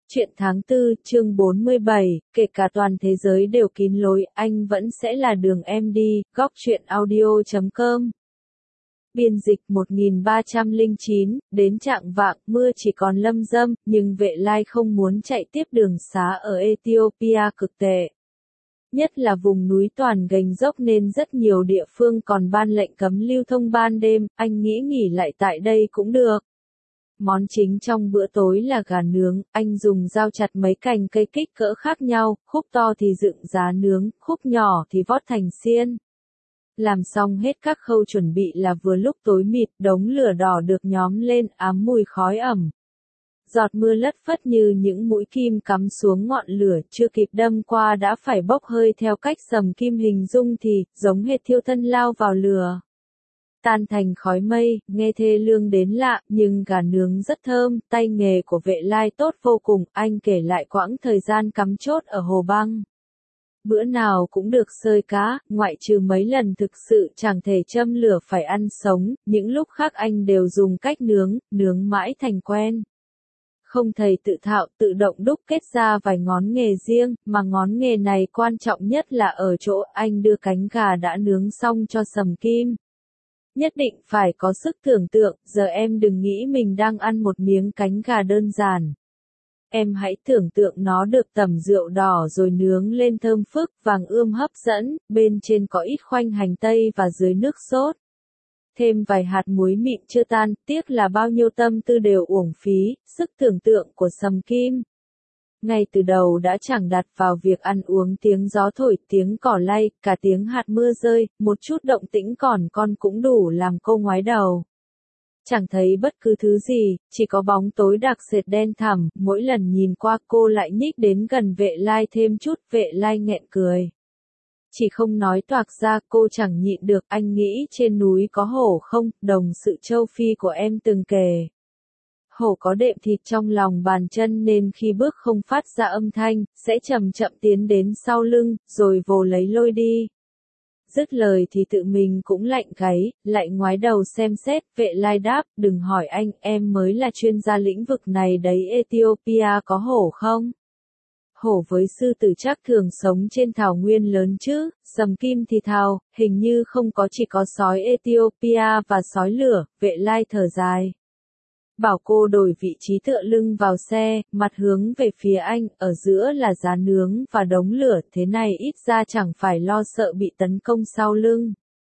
Chuyện tháng 4, chương 47, kể cả toàn thế giới đều kín lối, anh vẫn sẽ là đường em đi, góc truyện audio.com. Biên dịch 1309, đến trạng vạng, mưa chỉ còn lâm râm, nhưng Vệ Lai không muốn chạy tiếp đường xá ở Ethiopia cực tệ. Nhất là vùng núi toàn gành dốc nên rất nhiều địa phương còn ban lệnh cấm lưu thông ban đêm, anh nghĩ nghỉ lại tại đây cũng được. Món chính trong bữa tối là gà nướng, anh dùng dao chặt mấy cành cây kích cỡ khác nhau, khúc to thì dựng giá nướng, khúc nhỏ thì vót thành xiên. Làm xong hết các khâu chuẩn bị là vừa lúc tối mịt, đống lửa đỏ được nhóm lên, ám mùi khói ẩm. Giọt mưa lất phất như những mũi kim cắm xuống ngọn lửa, chưa kịp đâm qua đã phải bốc hơi theo cách Sầm Kim hình dung thì, giống hệt thiêu thân lao vào lửa. Tan thành khói mây, nghe thê lương đến lạ, nhưng gà nướng rất thơm, tay nghề của Vệ Lai tốt vô cùng, anh kể lại quãng thời gian cắm chốt ở Hồ Băng. Bữa nào cũng được sơi cá, ngoại trừ mấy lần thực sự chẳng thể châm lửa phải ăn sống, những lúc khác anh đều dùng cách nướng mãi thành quen. Không thầy tự thạo tự động đúc kết ra vài ngón nghề riêng, mà ngón nghề này quan trọng nhất là ở chỗ anh đưa cánh gà đã nướng xong cho Sầm Kim. Nhất định phải có sức tưởng tượng, giờ em đừng nghĩ mình đang ăn một miếng cánh gà đơn giản. Em hãy tưởng tượng nó được tẩm rượu đỏ rồi nướng lên thơm phức, vàng ươm hấp dẫn, bên trên có ít khoanh hành tây và dưới nước sốt. Thêm vài hạt muối mịn chưa tan, tiếc là bao nhiêu tâm tư đều uổng phí, sức tưởng tượng của Sầm Kim. Ngay từ đầu đã chẳng đặt vào việc ăn uống tiếng gió thổi, tiếng cỏ lay, cả tiếng hạt mưa rơi, một chút động tĩnh còn con cũng đủ làm cô ngoái đầu. Chẳng thấy bất cứ thứ gì, chỉ có bóng tối đặc sệt đen thẳm, mỗi lần nhìn qua cô lại nhích đến gần Vệ Lai thêm chút, Vệ Lai nghẹn cười. Chỉ không nói toạc ra, cô chẳng nhịn được, anh nghĩ trên núi có hổ không, đồng sự châu Phi của em từng kể. Hổ có đệm thịt trong lòng bàn chân nên khi bước không phát ra âm thanh, sẽ chậm chậm tiến đến sau lưng, rồi vồ lấy lôi đi. Dứt lời thì tự mình cũng lạnh gáy, lại ngoái đầu xem xét, Vệ Lai đáp, đừng hỏi anh, em mới là chuyên gia lĩnh vực này đấy. Ethiopia có hổ không? Hổ với sư tử chắc thường sống trên thảo nguyên lớn chứ, Sầm Kim thì thào, hình như không có, chỉ có sói Ethiopia và sói lửa. Vệ Lai thở dài. Bảo cô đổi vị trí tựa lưng vào xe, mặt hướng về phía anh, ở giữa là giá nướng và đống lửa, thế này ít ra chẳng phải lo sợ bị tấn công sau lưng.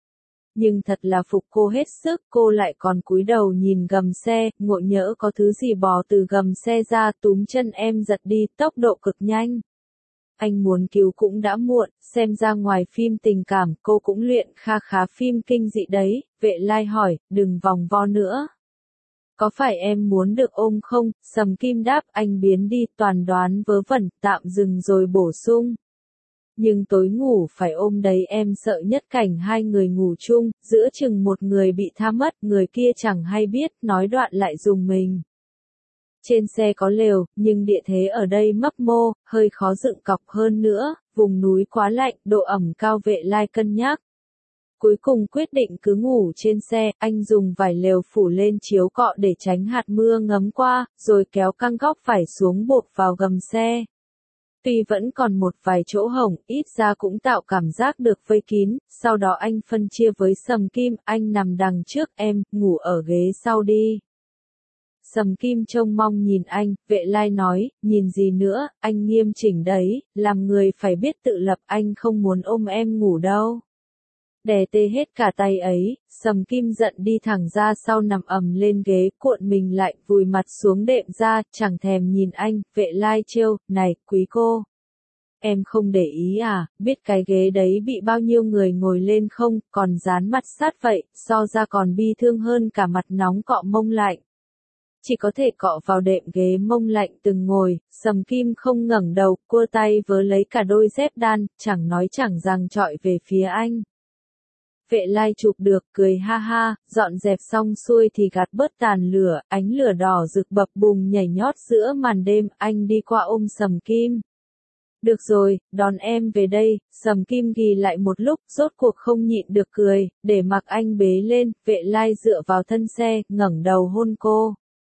Nhưng thật là phục cô hết sức, cô lại còn cúi đầu nhìn gầm xe, ngộ nhỡ có thứ gì bò từ gầm xe ra, túm chân em giật đi, tốc độ cực nhanh. Anh muốn cứu cũng đã muộn, xem ra ngoài phim tình cảm, cô cũng luyện kha khá phim kinh dị đấy. Vệ Lai hỏi, đừng vòng vo nữa. Có phải em muốn được ôm không? Sầm Kim đáp, anh biến đi, toàn đoán vớ vẩn, tạm dừng rồi bổ sung. Nhưng tối ngủ phải ôm đấy, em sợ nhất cảnh hai người ngủ chung, giữa chừng một người bị tha mất, người kia chẳng hay biết, nói đoạn lại dùng mình. Trên xe có lều, nhưng địa thế ở đây mấp mô, hơi khó dựng cọc hơn nữa, vùng núi quá lạnh, độ ẩm cao. Vệ Lai cân nhắc. Cuối cùng quyết định cứ ngủ trên xe, anh dùng vải lều phủ lên chiếu cọ để tránh hạt mưa ngấm qua, rồi kéo căng góc vải xuống buộc vào gầm xe. Tuy vẫn còn một vài chỗ hổng, ít ra cũng tạo cảm giác được vây kín, sau đó anh phân chia với Sầm Kim, anh nằm đằng trước, em, ngủ ở ghế sau đi. Sầm Kim trông mong nhìn anh, Vệ Lai nói, nhìn gì nữa, anh nghiêm chỉnh đấy, làm người phải biết tự lập, anh không muốn ôm em ngủ đâu. Đè tê hết cả tay ấy, Sầm Kim giận đi thẳng ra sau nằm ầm lên ghế, cuộn mình lại, vùi mặt xuống đệm ra, chẳng thèm nhìn anh. Vệ Lai trêu, này, quý cô. Em không để ý à, biết cái ghế đấy bị bao nhiêu người ngồi lên không, còn dán mặt sát vậy, so ra còn bi thương hơn cả mặt nóng cọ mông lạnh. Chỉ có thể cọ vào đệm ghế mông lạnh từng ngồi, Sầm Kim không ngẩng đầu, cua tay vớ lấy cả đôi dép đan, chẳng nói chẳng rằng trọi về phía anh. Vệ Lai chụp được, cười ha ha, dọn dẹp xong xuôi thì gạt bớt tàn lửa, ánh lửa đỏ rực bập bùng nhảy nhót giữa màn đêm, anh đi qua ôm Sầm Kim. Được rồi, đón em về đây. Sầm Kim ghì lại một lúc, rốt cuộc không nhịn được cười, để mặc anh bế lên. Vệ Lai dựa vào thân xe, ngẩng đầu hôn cô.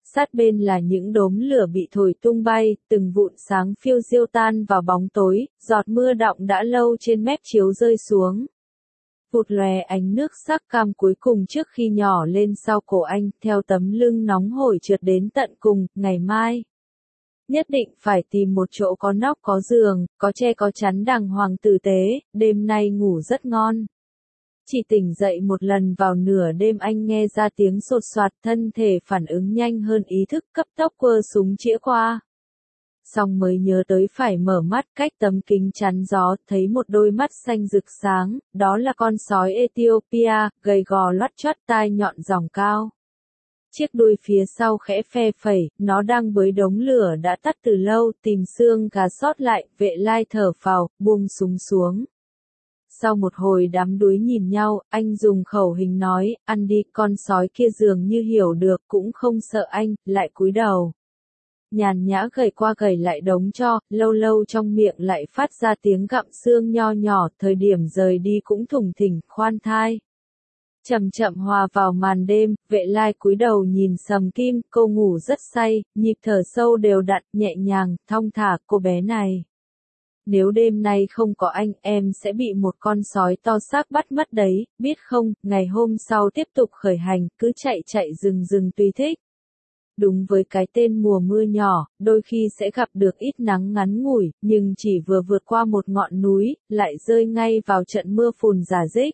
Sát bên là những đốm lửa bị thổi tung bay, từng vụn sáng phiêu diêu tan vào bóng tối, giọt mưa đọng đã lâu trên mép chiếu rơi xuống. Vụt lòe ánh nước sắc cam cuối cùng trước khi nhỏ lên sau cổ anh, theo tấm lưng nóng hổi trượt đến tận cùng, ngày mai. Nhất định phải tìm một chỗ có nóc có giường, có che có chắn đàng hoàng tử tế, đêm nay ngủ rất ngon. Chỉ tỉnh dậy một lần vào nửa đêm anh nghe ra tiếng sột soạt, thân thể phản ứng nhanh hơn ý thức, cấp tốc quơ súng chĩa qua. Xong mới nhớ tới phải mở mắt, cách tấm kính chắn gió, thấy một đôi mắt xanh rực sáng, đó là con sói Ethiopia, gầy gò loắt choắt, tai nhọn ròng cao. Chiếc đuôi phía sau khẽ phe phẩy, nó đang bới đống lửa đã tắt từ lâu, tìm xương gà sót lại, Vệ Lai thở phào, buông súng xuống. Sau một hồi đám đuối nhìn nhau, anh dùng khẩu hình nói, ăn đi, con sói kia dường như hiểu được, cũng không sợ anh, lại cúi đầu. Nhàn nhã gầy qua gầy lại đống tro, lâu lâu trong miệng lại phát ra tiếng gặm xương nho nhỏ, thời điểm rời đi cũng thủng thỉnh, khoan thai. Chậm chậm hòa vào màn đêm, Vệ Lai cúi đầu nhìn Sầm Kim, cô ngủ rất say, nhịp thở sâu đều đặn, nhẹ nhàng, thong thả, cô bé này. Nếu đêm nay không có anh, em sẽ bị một con sói to xác bắt mất đấy, biết không, ngày hôm sau tiếp tục khởi hành, cứ chạy chạy rừng rừng tùy thích. Đúng với cái tên mùa mưa nhỏ, đôi khi sẽ gặp được ít nắng ngắn ngủi, nhưng chỉ vừa vượt qua một ngọn núi, lại rơi ngay vào trận mưa phùn rả rích.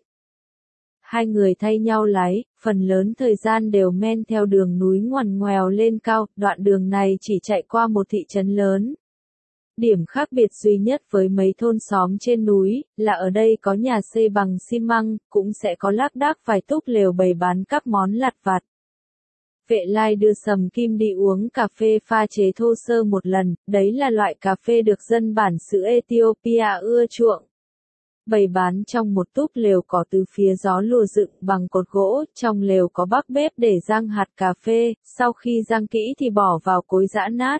Hai người thay nhau lái, phần lớn thời gian đều men theo đường núi ngoằn ngoèo lên cao, đoạn đường này chỉ chạy qua một thị trấn lớn. Điểm khác biệt duy nhất với mấy thôn xóm trên núi, là ở đây có nhà xây bằng xi măng, cũng sẽ có lác đác vài túp lều bày bán các món lặt vặt. Vệ Lai đưa Sầm Kim đi uống cà phê pha chế thô sơ một lần, đấy là loại cà phê được dân bản xứ Ethiopia ưa chuộng. Bày bán trong một túp lều có từ phía gió lùa dựng bằng cột gỗ, trong lều có bắc bếp để rang hạt cà phê, sau khi rang kỹ thì bỏ vào cối giã nát.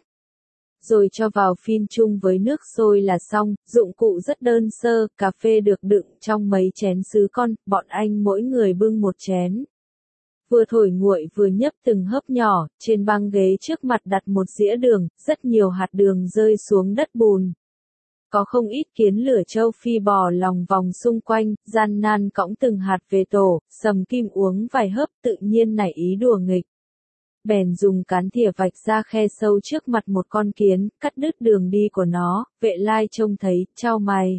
Rồi cho vào phin chung với nước sôi là xong, dụng cụ rất đơn sơ, cà phê được đựng trong mấy chén sứ con, bọn anh mỗi người bưng một chén. Vừa thổi nguội vừa nhấp từng hớp nhỏ, trên băng ghế trước mặt đặt một dĩa đường, rất nhiều hạt đường rơi xuống đất bùn. Có không ít kiến lửa châu Phi bò lòng vòng xung quanh, gian nan cõng từng hạt về tổ, Sầm Kim uống vài hớp tự nhiên nảy ý đùa nghịch. Bèn dùng cán thìa vạch ra khe sâu trước mặt một con kiến, cắt đứt đường đi của nó, Vệ Lai trông thấy, chau mày.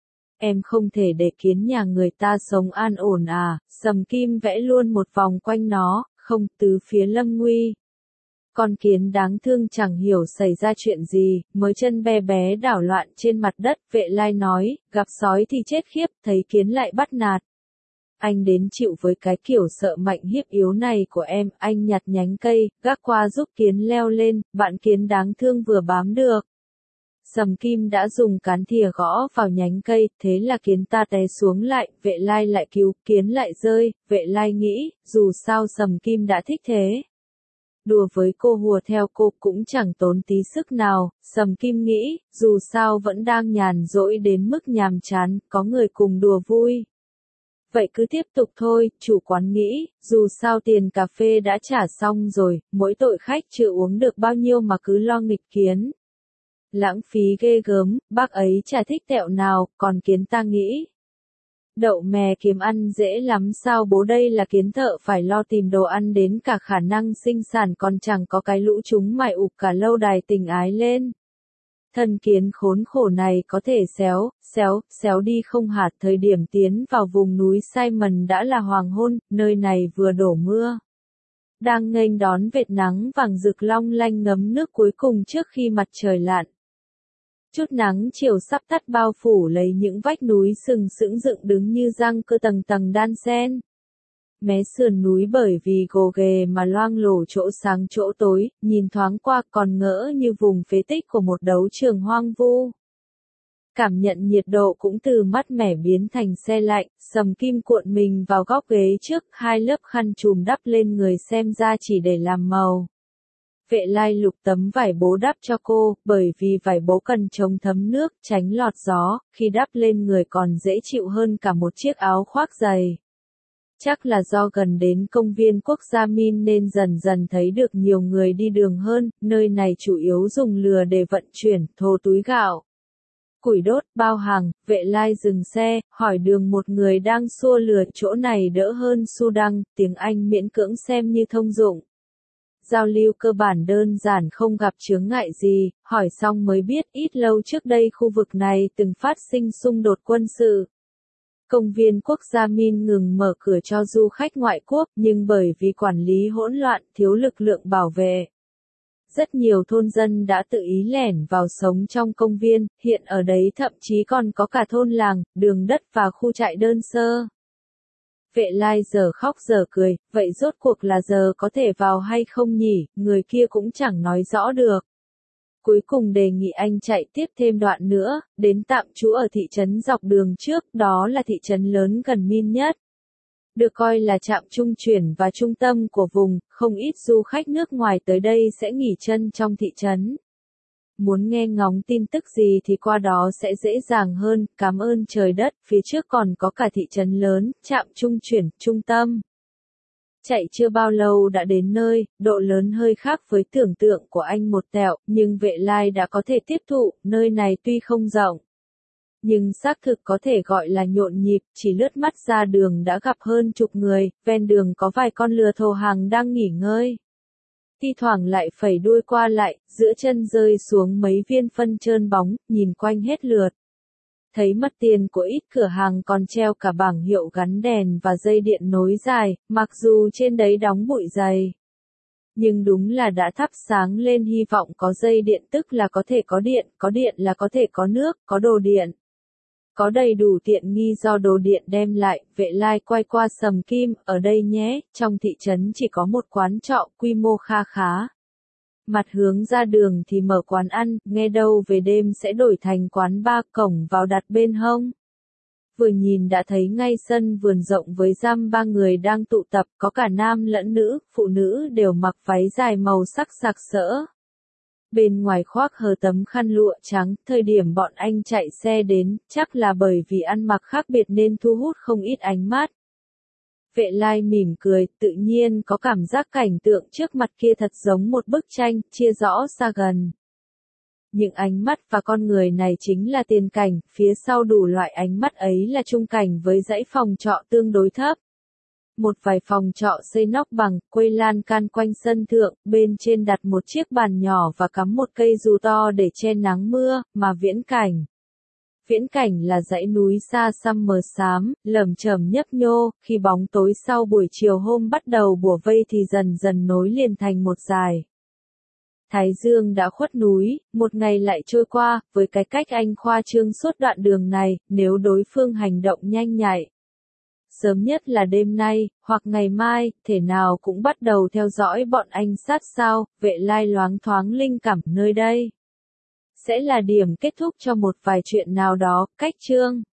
Em không thể để kiến nhà người ta sống an ổn à, Sầm Kim vẽ luôn một vòng quanh nó, không, tứ phía lâm nguy. Con kiến đáng thương chẳng hiểu xảy ra chuyện gì, mới chân bé bé đảo loạn trên mặt đất, Vệ Lai nói, gặp sói thì chết khiếp, thấy kiến lại bắt nạt. Anh đến chịu với cái kiểu sợ mạnh hiếp yếu này của em, anh nhặt nhánh cây, gác qua giúp kiến leo lên, bạn kiến đáng thương vừa bám được. Sầm Kim đã dùng cán thìa gõ vào nhánh cây, thế là kiến ta té xuống lại, Vệ Lai lại cứu, kiến lại rơi, Vệ Lai nghĩ, dù sao Sầm Kim đã thích thế. Đùa với cô hùa theo cô cũng chẳng tốn tí sức nào, Sầm Kim nghĩ, dù sao vẫn đang nhàn rỗi đến mức nhàm chán, có người cùng đùa vui. Vậy cứ tiếp tục thôi, chủ quán nghĩ, dù sao tiền cà phê đã trả xong rồi, mỗi tội khách chưa uống được bao nhiêu mà cứ lo nghịch kiến. Lãng phí ghê gớm, bác ấy chả thích tẹo nào, còn kiến ta nghĩ. Đậu mè kiếm ăn dễ lắm sao bố đây là kiến thợ phải lo tìm đồ ăn đến cả khả năng sinh sản còn chẳng có cái lũ chúng mải ụp cả lâu đài tình ái lên. Thân kiến khốn khổ này có thể xéo đi không hạt thời điểm tiến vào vùng núi Simon đã là hoàng hôn, nơi này vừa đổ mưa. Đang nghênh đón vệt nắng vàng rực long lanh ngấm nước cuối cùng trước khi mặt trời lặn. Chút nắng chiều sắp tắt bao phủ lấy những vách núi sừng sững dựng đứng như răng cơ tầng tầng đan xen. Mé sườn núi bởi vì gồ ghề mà loang lổ chỗ sáng chỗ tối, nhìn thoáng qua còn ngỡ như vùng phế tích của một đấu trường hoang vu. Cảm nhận nhiệt độ cũng từ mát mẻ biến thành se lạnh, Sầm Kim cuộn mình vào góc ghế trước, hai lớp khăn trùm đắp lên người xem ra chỉ để làm màu. Vệ Lai lục tấm vải bố đắp cho cô, bởi vì vải bố cần chống thấm nước, tránh lọt gió, khi đắp lên người còn dễ chịu hơn cả một chiếc áo khoác dày. Chắc là do gần đến công viên quốc gia Min nên dần dần thấy được nhiều người đi đường hơn, nơi này chủ yếu dùng lừa để vận chuyển, thô túi gạo, củi đốt, bao hàng. Vệ lai dừng xe, hỏi đường một người đang xua lừa, chỗ này đỡ hơn Sudan, tiếng Anh miễn cưỡng xem như thông dụng. Giao lưu cơ bản đơn giản không gặp chướng ngại gì, hỏi xong mới biết ít lâu trước đây khu vực này từng phát sinh xung đột quân sự. Công viên quốc gia Min ngừng mở cửa cho du khách ngoại quốc, nhưng bởi vì quản lý hỗn loạn, thiếu lực lượng bảo vệ, rất nhiều thôn dân đã tự ý lẻn vào sống trong công viên, hiện ở đấy thậm chí còn có cả thôn làng, đường đất và khu trại đơn sơ. Vệ lai giờ khóc giờ cười, vậy rốt cuộc là giờ có thể vào hay không nhỉ, người kia cũng chẳng nói rõ được. Cuối cùng đề nghị anh chạy tiếp thêm đoạn nữa, đến tạm trú ở thị trấn dọc đường trước, đó là thị trấn lớn gần Min nhất. Được coi là trạm trung chuyển và trung tâm của vùng, không ít du khách nước ngoài tới đây sẽ nghỉ chân trong thị trấn. Muốn nghe ngóng tin tức gì thì qua đó sẽ dễ dàng hơn, cảm ơn trời đất, phía trước còn có cả thị trấn lớn, trạm trung chuyển, trung tâm. Chạy chưa bao lâu đã đến nơi, độ lớn hơi khác với tưởng tượng của anh một tẹo, nhưng vệ lai đã có thể tiếp thụ, nơi này tuy không rộng, nhưng xác thực có thể gọi là nhộn nhịp, chỉ lướt mắt ra đường đã gặp hơn chục người, ven đường có vài con lừa thồ hàng đang nghỉ ngơi. Thi thoảng lại phẩy đuôi qua lại, giữa chân rơi xuống mấy viên phân trơn bóng, nhìn quanh hết lượt. Thấy mất tiền của ít cửa hàng còn treo cả bảng hiệu gắn đèn và dây điện nối dài, mặc dù trên đấy đóng bụi dày. Nhưng đúng là đã thắp sáng lên hy vọng có dây điện tức là có thể có điện là có thể có nước, có đồ điện. Có đầy đủ tiện nghi do đồ điện đem lại, vệ lai quay qua Sầm Kim, ở đây nhé, trong thị trấn chỉ có một quán trọ, quy mô kha khá. Mặt hướng ra đường thì mở quán ăn, nghe đâu về đêm sẽ đổi thành quán bar, cổng vào đặt bên hông. Vừa nhìn đã thấy ngay sân vườn rộng với dăm ba người đang tụ tập, có cả nam lẫn nữ, phụ nữ đều mặc váy dài màu sắc sặc sỡ. Bên ngoài khoác hờ tấm khăn lụa trắng, thời điểm bọn anh chạy xe đến, chắc là bởi vì ăn mặc khác biệt nên thu hút không ít ánh mắt. Vệ lai mỉm cười, tự nhiên có cảm giác cảnh tượng trước mặt kia thật giống một bức tranh, chia rõ xa gần. Những ánh mắt và con người này chính là tiền cảnh, phía sau đủ loại ánh mắt ấy là trung cảnh với dãy phòng trọ tương đối thấp. Một vài phòng trọ xây nóc bằng, quây lan can quanh sân thượng, bên trên đặt một chiếc bàn nhỏ và cắm một cây dù to để che nắng mưa, mà viễn cảnh. Viễn cảnh là dãy núi xa xăm mờ xám, lởm chởm nhấp nhô, khi bóng tối sau buổi chiều hôm bắt đầu bủa vây thì dần dần nối liền thành một dải. Thái dương đã khuất núi, một ngày lại trôi qua, với cái cách anh khoa trương suốt đoạn đường này, nếu đối phương hành động nhanh nhạy. Sớm nhất là đêm nay, hoặc ngày mai, thể nào cũng bắt đầu theo dõi bọn anh sát sao, vệ lai loáng thoáng linh cảm nơi đây. Sẽ là điểm kết thúc cho một vài chuyện nào đó, cách chương.